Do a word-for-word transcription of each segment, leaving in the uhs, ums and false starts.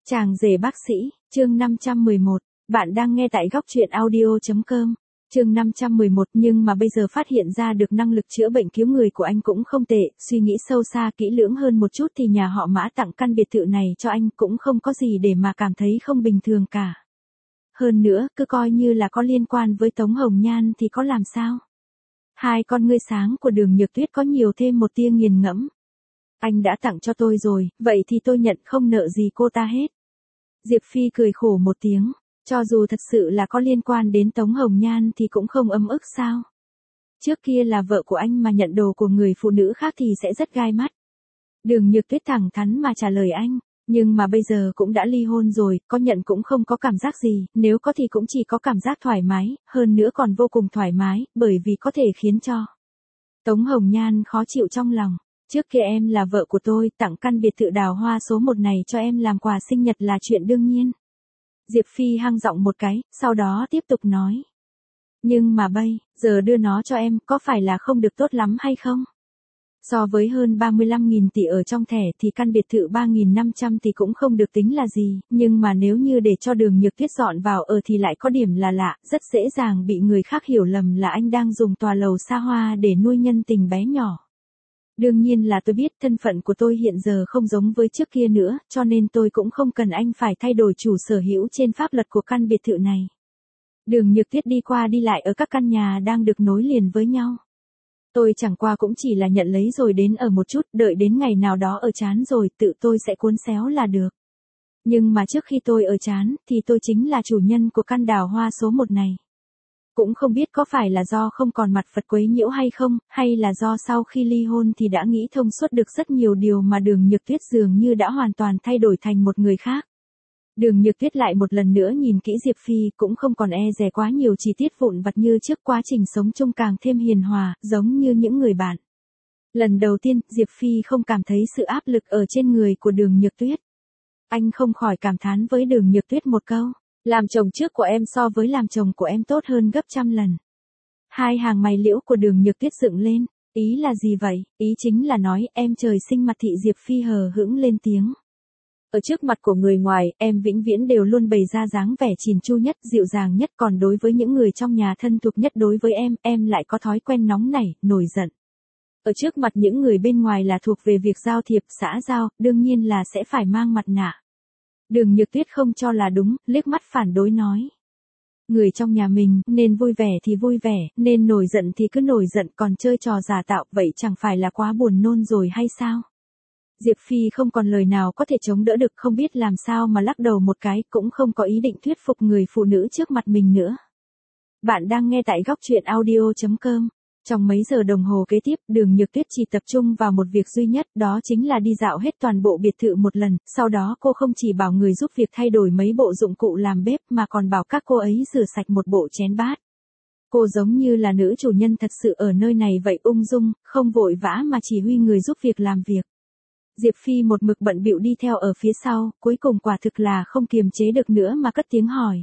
Chàng rể bác sĩ, chương năm trăm mười một, bạn đang nghe tại góc truyện audio.com, chương năm trăm mười một nhưng mà bây giờ phát hiện ra được năng lực chữa bệnh cứu người của anh cũng không tệ, suy nghĩ sâu xa kỹ lưỡng hơn một chút thì nhà họ Mã tặng căn biệt thự này cho anh cũng không có gì để mà cảm thấy không bình thường cả. Hơn nữa, cứ coi như là có liên quan với Tống Hồng Nhan thì có làm sao? Hai con ngươi sáng của Đường Nhược Tuyết có nhiều thêm một tia nghiền ngẫm. Anh đã tặng cho tôi rồi, vậy thì tôi nhận không nợ gì cô ta hết. Diệp Phi cười khổ một tiếng, cho dù thật sự là có liên quan đến Tống Hồng Nhan thì cũng không ấm ức sao. Trước kia là vợ của anh mà nhận đồ của người phụ nữ khác thì sẽ rất gai mắt. Đường Nhược Tuyết thẳng thắn mà trả lời anh, nhưng mà bây giờ cũng đã ly hôn rồi, có nhận cũng không có cảm giác gì, nếu có thì cũng chỉ có cảm giác thoải mái, hơn nữa còn vô cùng thoải mái, bởi vì có thể khiến cho Tống Hồng Nhan khó chịu trong lòng. Trước kia em là vợ của tôi, tặng căn biệt thự đào hoa số một này cho em làm quà sinh nhật là chuyện đương nhiên. Diệp Phi hăng giọng một cái, sau đó tiếp tục nói. Nhưng mà bây giờ đưa nó cho em có phải là không được tốt lắm hay không? So với hơn ba mươi lăm nghìn tỷ ở trong thẻ thì căn biệt thự ba nghìn năm trăm tỷ cũng không được tính là gì, nhưng mà nếu như để cho Đường Nhược Tuyết dọn vào ở thì lại có điểm là lạ, rất dễ dàng bị người khác hiểu lầm là anh đang dùng tòa lầu xa hoa để nuôi nhân tình bé nhỏ. Đương nhiên là tôi biết thân phận của tôi hiện giờ không giống với trước kia nữa, cho nên tôi cũng không cần anh phải thay đổi chủ sở hữu trên pháp luật của căn biệt thự này. Đường Nhược Tuyết đi qua đi lại ở các căn nhà đang được nối liền với nhau. Tôi chẳng qua cũng chỉ là nhận lấy rồi đến ở một chút, đợi đến ngày nào đó ở chán rồi tự tôi sẽ cuốn xéo là được. Nhưng mà trước khi tôi ở chán thì tôi chính là chủ nhân của căn đào hoa số một này. Cũng không biết có phải là do không còn mặt Phật quấy nhiễu hay không, hay là do sau khi ly hôn thì đã nghĩ thông suốt được rất nhiều điều mà Đường Nhược Tuyết dường như đã hoàn toàn thay đổi thành một người khác. Đường Nhược Tuyết lại một lần nữa nhìn kỹ Diệp Phi cũng không còn e dè quá nhiều chi tiết vụn vặt như trước, quá trình sống chung càng thêm hiền hòa, giống như những người bạn. Lần đầu tiên, Diệp Phi không cảm thấy sự áp lực ở trên người của Đường Nhược Tuyết. Anh không khỏi cảm thán với Đường Nhược Tuyết một câu. Làm chồng trước của em so với làm chồng của em tốt hơn gấp trăm lần. Hai hàng mày liễu của Đường Nhược Tuyết dựng lên, ý là gì vậy? Ý chính là nói em trời sinh mặt thị. Diệp Phi hờ hững lên tiếng. Ở trước mặt của người ngoài, em vĩnh viễn đều luôn bày ra dáng vẻ chỉn chu nhất, dịu dàng nhất, còn đối với những người trong nhà thân thuộc nhất đối với em, em lại có thói quen nóng nảy, nổi giận. Ở trước mặt những người bên ngoài là thuộc về việc giao thiệp, xã giao, đương nhiên là sẽ phải mang mặt nạ. Đường Nhược Tuyết không cho là đúng, liếc mắt phản đối nói. Người trong nhà mình, nên vui vẻ thì vui vẻ, nên nổi giận thì cứ nổi giận, còn chơi trò giả tạo, vậy chẳng phải là quá buồn nôn rồi hay sao? Diệp Phi không còn lời nào có thể chống đỡ được, không biết làm sao mà lắc đầu một cái, cũng không có ý định thuyết phục người phụ nữ trước mặt mình nữa. Bạn đang nghe tại góc truyện audio.com. Trong mấy giờ đồng hồ kế tiếp, Đường Nhược Tuyết chỉ tập trung vào một việc duy nhất, đó chính là đi dạo hết toàn bộ biệt thự một lần, sau đó cô không chỉ bảo người giúp việc thay đổi mấy bộ dụng cụ làm bếp mà còn bảo các cô ấy rửa sạch một bộ chén bát. Cô giống như là nữ chủ nhân thật sự ở nơi này vậy, ung dung, không vội vã mà chỉ huy người giúp việc làm việc. Diệp Phi một mực bận bịu đi theo ở phía sau, cuối cùng quả thực là không kiềm chế được nữa mà cất tiếng hỏi.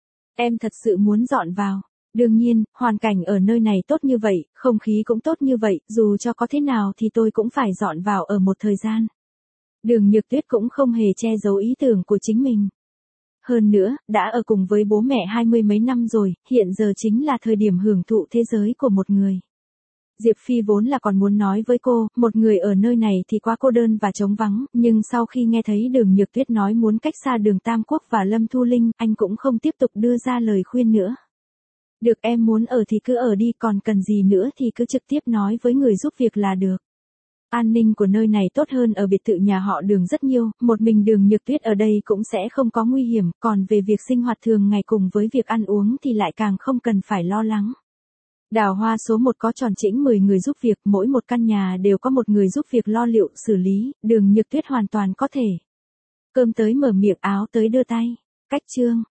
Em thật sự muốn dọn vào? Đương nhiên, hoàn cảnh ở nơi này tốt như vậy, không khí cũng tốt như vậy, dù cho có thế nào thì tôi cũng phải dọn vào ở một thời gian. Đường Nhược Tuyết cũng không hề che giấu ý tưởng của chính mình. Hơn nữa, đã ở cùng với bố mẹ hai mươi mấy năm rồi, hiện giờ chính là thời điểm hưởng thụ thế giới của một người. Diệp Phi vốn là còn muốn nói với cô, một người ở nơi này thì quá cô đơn và trống vắng, nhưng sau khi nghe thấy Đường Nhược Tuyết nói muốn cách xa Đường Tam Quốc và Lâm Thu Linh, anh cũng không tiếp tục đưa ra lời khuyên nữa. Được, em muốn ở thì cứ ở đi, còn cần gì nữa thì cứ trực tiếp nói với người giúp việc là được. An ninh của nơi này tốt hơn ở biệt thự nhà họ Đường rất nhiều, một mình Đường Nhược Tuyết ở đây cũng sẽ không có nguy hiểm, còn về việc sinh hoạt thường ngày cùng với việc ăn uống thì lại càng không cần phải lo lắng. Đào hoa số một có tròn chỉnh mười người giúp việc, mỗi một căn nhà đều có một người giúp việc lo liệu, xử lý, Đường Nhược Tuyết hoàn toàn có thể. Cơm tới mở miệng, áo tới đưa tay. Cách chương.